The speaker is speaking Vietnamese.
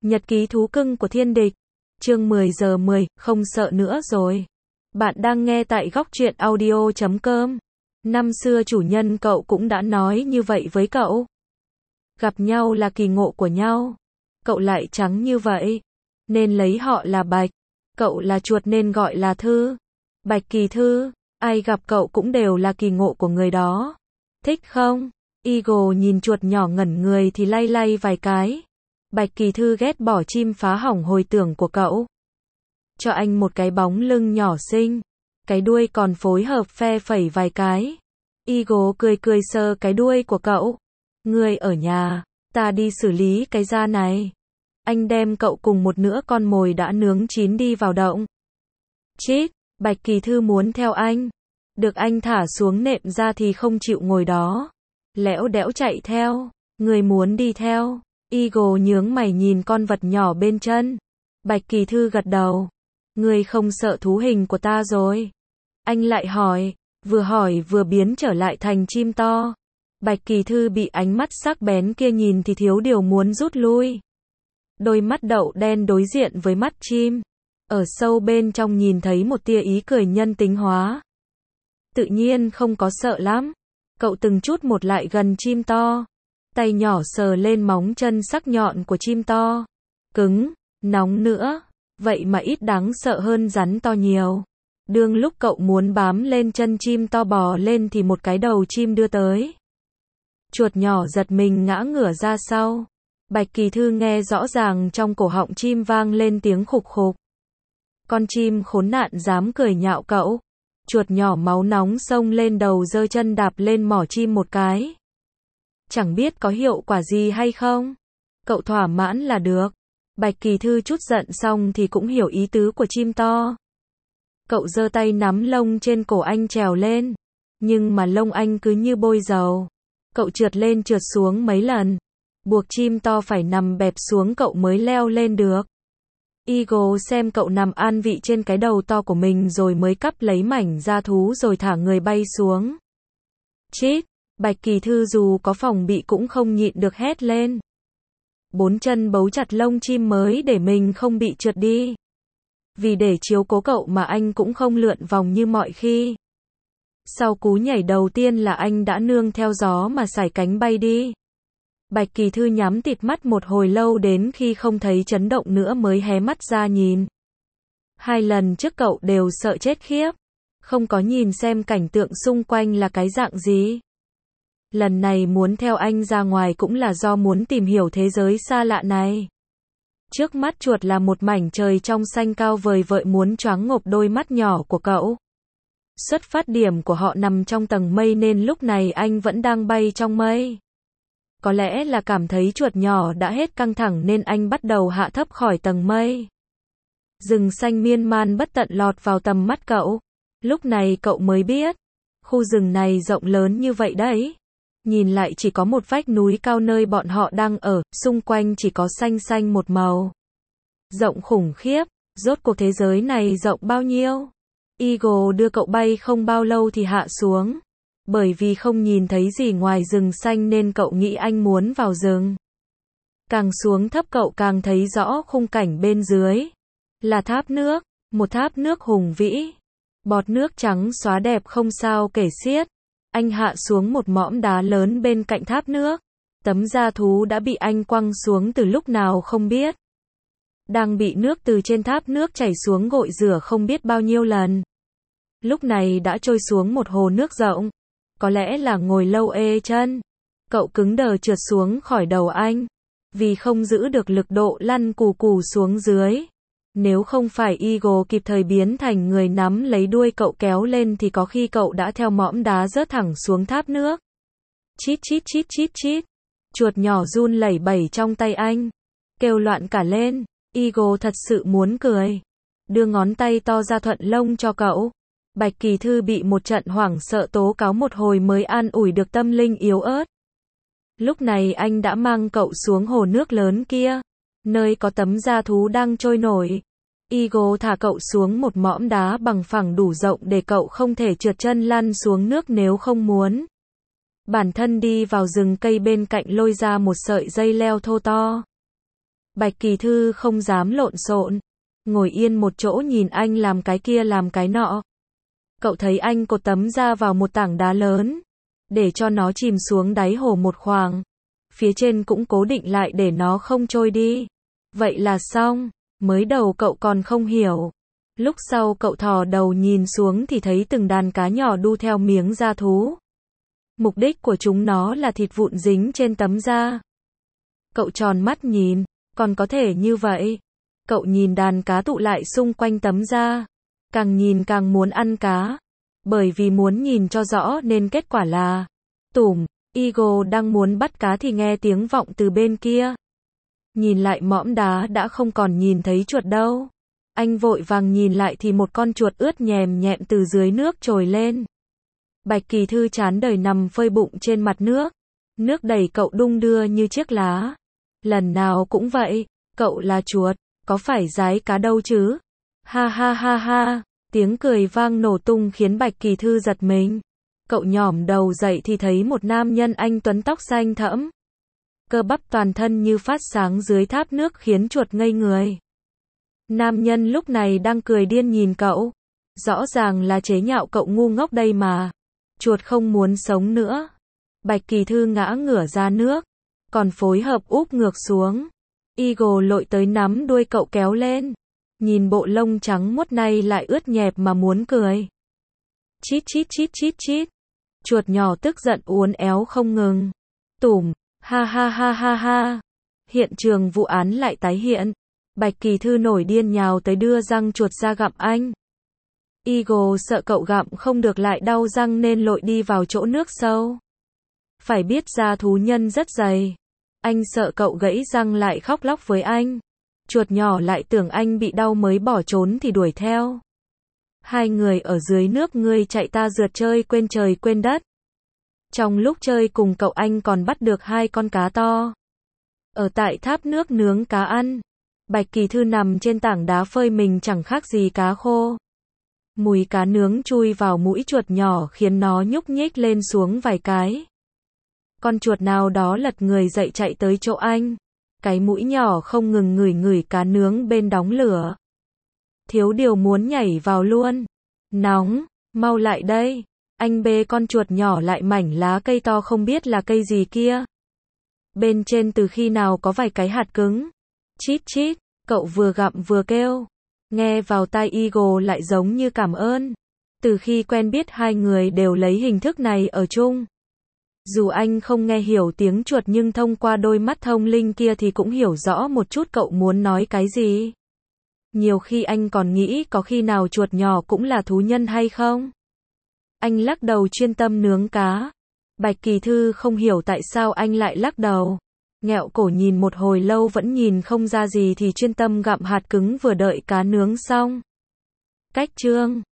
Nhật ký thú cưng của thiên địch. Chương 10 giờ 10, không sợ nữa rồi. Bạn đang nghe tại góc truyện audio.com. Năm xưa chủ nhân cậu cũng đã nói như vậy với cậu. Gặp nhau là kỳ ngộ của nhau. Cậu lại trắng như vậy, nên lấy họ là Bạch. Cậu là chuột nên gọi là Thư. Bạch Kỳ Thư, ai gặp cậu cũng đều là kỳ ngộ của người đó. Thích không? Eagle nhìn chuột nhỏ ngẩn người thì lay lay vài cái. Bạch Kỳ Thư ghét bỏ chim phá hỏng hồi tưởng của cậu. Cho anh một cái bóng lưng nhỏ xinh. Cái đuôi còn phối hợp phe phẩy vài cái. Eagle cười cười sờ cái đuôi của cậu. Ngươi ở nhà, ta đi xử lý cái da này. Anh đem cậu cùng một nửa con mồi đã nướng chín đi vào động. Chít, Bạch Kỳ Thư muốn theo anh. Được anh thả xuống nệm ra thì không chịu ngồi đó. Lẽo đẽo chạy theo. Người muốn đi theo. Eagle nhướng mày nhìn con vật nhỏ bên chân. Bạch Kỳ Thư gật đầu. Người không sợ thú hình của ta rồi. Anh lại hỏi vừa biến trở lại thành chim to. Bạch Kỳ Thư bị ánh mắt sắc bén kia nhìn thì thiếu điều muốn rút lui. Đôi mắt đậu đen đối diện với mắt chim. Ở sâu bên trong nhìn thấy một tia ý cười nhân tính hóa. Tự nhiên không có sợ lắm. Cậu từng chút một lại gần chim to. Tay nhỏ sờ lên móng chân sắc nhọn của chim to. Cứng, nóng nữa. Vậy mà ít đáng sợ hơn rắn to nhiều. Đương lúc cậu muốn bám lên chân chim to bò lên thì một cái đầu chim đưa tới. Chuột nhỏ giật mình ngã ngửa ra sau. Bạch Kỳ Thư nghe rõ ràng trong cổ họng chim vang lên tiếng khục khục. Con chim khốn nạn dám cười nhạo cậu. Chuột nhỏ máu nóng xông lên đầu giơ chân đạp lên mỏ chim một cái. Chẳng biết có hiệu quả gì hay không. Cậu thỏa mãn là được. Bạch Kỳ Thư chút giận xong thì cũng hiểu ý tứ của chim to. Cậu giơ tay nắm lông trên cổ anh trèo lên. Nhưng mà lông anh cứ như bôi dầu. Cậu trượt lên trượt xuống mấy lần. Buộc chim to phải nằm bẹp xuống cậu mới leo lên được. Eagle xem cậu nằm an vị trên cái đầu to của mình rồi mới cắp lấy mảnh da thú rồi thả người bay xuống. Chít, Bạch Kỳ Thư dù có phòng bị cũng không nhịn được hét lên. Bốn chân bấu chặt lông chim mới để mình không bị trượt đi. Vì để chiếu cố cậu mà anh cũng không lượn vòng như mọi khi. Sau cú nhảy đầu tiên là anh đã nương theo gió mà sải cánh bay đi. Bạch Kỳ Thư nhắm tịt mắt một hồi lâu đến khi không thấy chấn động nữa mới hé mắt ra nhìn. 2 lần trước cậu đều sợ chết khiếp. Không có nhìn xem cảnh tượng xung quanh là cái dạng gì. Lần này muốn theo anh ra ngoài cũng là do muốn tìm hiểu thế giới xa lạ này. Trước mắt chuột là một mảnh trời trong xanh cao vời vợi muốn choáng ngộp đôi mắt nhỏ của cậu. Xuất phát điểm của họ nằm trong tầng mây nên lúc này anh vẫn đang bay trong mây. Có lẽ là cảm thấy chuột nhỏ đã hết căng thẳng nên anh bắt đầu hạ thấp khỏi tầng mây. Rừng xanh miên man bất tận lọt vào tầm mắt cậu. Lúc này cậu mới biết, khu rừng này rộng lớn như vậy đấy. Nhìn lại chỉ có một vách núi cao nơi bọn họ đang ở, xung quanh chỉ có xanh xanh một màu. Rộng khủng khiếp, rốt cuộc thế giới này rộng bao nhiêu? Eagle đưa cậu bay không bao lâu thì hạ xuống. Bởi vì không nhìn thấy gì ngoài rừng xanh nên cậu nghĩ anh muốn vào rừng. Càng xuống thấp cậu càng thấy rõ khung cảnh bên dưới. Là thác nước, một thác nước hùng vĩ. Bọt nước trắng xóa đẹp không sao kể xiết. Anh hạ xuống một mỏm đá lớn bên cạnh thác nước. Tấm da thú đã bị anh quăng xuống từ lúc nào không biết. Đang bị nước từ trên thác nước chảy xuống gội rửa không biết bao nhiêu lần. Lúc này đã trôi xuống một hồ nước rộng. Có lẽ là ngồi lâu ê chân. Cậu cứng đờ trượt xuống khỏi đầu anh. Vì không giữ được lực độ lăn cù cù xuống dưới. Nếu không phải Eagle kịp thời biến thành người nắm lấy đuôi cậu kéo lên thì có khi cậu đã theo mỏm đá rớt thẳng xuống thác nước. Chít chít chít chít chít. Chuột nhỏ run lẩy bẩy trong tay anh. Kêu loạn cả lên. Eagle thật sự muốn cười. Đưa ngón tay to ra thuận lông cho cậu. Bạch Kỳ Thư bị một trận hoảng sợ tố cáo một hồi mới an ủi được tâm linh yếu ớt. Lúc này anh đã mang cậu xuống hồ nước lớn kia. Nơi có tấm da thú đang trôi nổi. Eagle thả cậu xuống một mỏm đá bằng phẳng đủ rộng để cậu không thể trượt chân lăn xuống nước nếu không muốn. Bản thân đi vào rừng cây bên cạnh lôi ra một sợi dây leo thô to. Bạch Kỳ Thư không dám lộn xộn, ngồi yên một chỗ nhìn anh làm cái kia làm cái nọ. Cậu thấy anh cột tấm da vào một tảng đá lớn, để cho nó chìm xuống đáy hồ một khoảng. Phía trên cũng cố định lại để nó không trôi đi. Vậy là xong. Mới đầu cậu còn không hiểu. Lúc sau cậu thò đầu nhìn xuống thì thấy từng đàn cá nhỏ đu theo miếng da thú. Mục đích của chúng nó là thịt vụn dính trên tấm da. Cậu tròn mắt nhìn, còn có thể như vậy. Cậu nhìn đàn cá tụ lại xung quanh tấm da. Càng nhìn càng muốn ăn cá. Bởi vì muốn nhìn cho rõ nên kết quả là tủm. Eagle đang muốn bắt cá thì nghe tiếng vọng từ bên kia. Nhìn lại mõm đá đã không còn nhìn thấy chuột đâu. Anh vội vàng nhìn lại thì một con chuột ướt nhèm nhẹm từ dưới nước trồi lên. Bạch Kỳ Thư chán đời nằm phơi bụng trên mặt nước. Nước đẩy cậu đung đưa như chiếc lá. Lần nào cũng vậy, cậu là chuột, có phải rái cá đâu chứ? Ha ha ha ha, tiếng cười vang nổ tung khiến Bạch Kỳ Thư giật mình. Cậu nhỏm đầu dậy thì thấy một nam nhân anh tuấn tóc xanh thẫm. Cơ bắp toàn thân như phát sáng dưới thác nước khiến chuột ngây người. Nam nhân lúc này đang cười điên nhìn cậu. Rõ ràng là chế nhạo cậu ngu ngốc đây mà. Chuột không muốn sống nữa. Bạch Kỳ Thư ngã ngửa ra nước, còn phối hợp úp ngược xuống. Eagle lội tới nắm đuôi cậu kéo lên. Nhìn bộ lông trắng muốt này lại ướt nhẹp mà muốn cười. Chít chít chít chít chít. Chuột nhỏ tức giận uốn éo không ngừng. Tủm, ha ha ha ha ha. Hiện trường vụ án lại tái hiện. Bạch Kỳ Thư nổi điên nhào tới đưa răng chuột ra gặm anh. Eagle sợ cậu gặm không được lại đau răng nên lội đi vào chỗ nước sâu. Phải biết da thú nhân rất dày. Anh sợ cậu gãy răng lại khóc lóc với anh. Chuột nhỏ lại tưởng anh bị đau mới bỏ trốn thì đuổi theo. Hai người ở dưới nước ngươi chạy ta rượt chơi quên trời quên đất. Trong lúc chơi cùng cậu anh còn bắt được 2 con cá to. Ở tại tháp nước nướng cá ăn. Bạch Kỳ Thư nằm trên tảng đá phơi mình chẳng khác gì cá khô. Mùi cá nướng chui vào mũi chuột nhỏ khiến nó nhúc nhích lên xuống vài cái. Con chuột nào đó lật người dậy chạy tới chỗ anh. Cái mũi nhỏ không ngừng ngửi ngửi cá nướng bên đống lửa. Thiếu điều muốn nhảy vào luôn. Nóng, mau lại đây. Anh bê con chuột nhỏ lại mảnh lá cây to không biết là cây gì kia. Bên trên từ khi nào có vài cái hạt cứng. Chít chít, cậu vừa gặm vừa kêu. Nghe vào tai Eagle lại giống như cảm ơn. Từ khi quen biết hai người đều lấy hình thức này ở chung. Dù anh không nghe hiểu tiếng chuột nhưng thông qua đôi mắt thông linh kia thì cũng hiểu rõ một chút cậu muốn nói cái gì. Nhiều khi anh còn nghĩ có khi nào chuột nhỏ cũng là thú nhân hay không? Anh lắc đầu chuyên tâm nướng cá. Bạch Kỳ Thư không hiểu tại sao anh lại lắc đầu. Nghẹo cổ nhìn một hồi lâu vẫn nhìn không ra gì thì chuyên tâm gặm hạt cứng vừa đợi cá nướng xong. Cách chương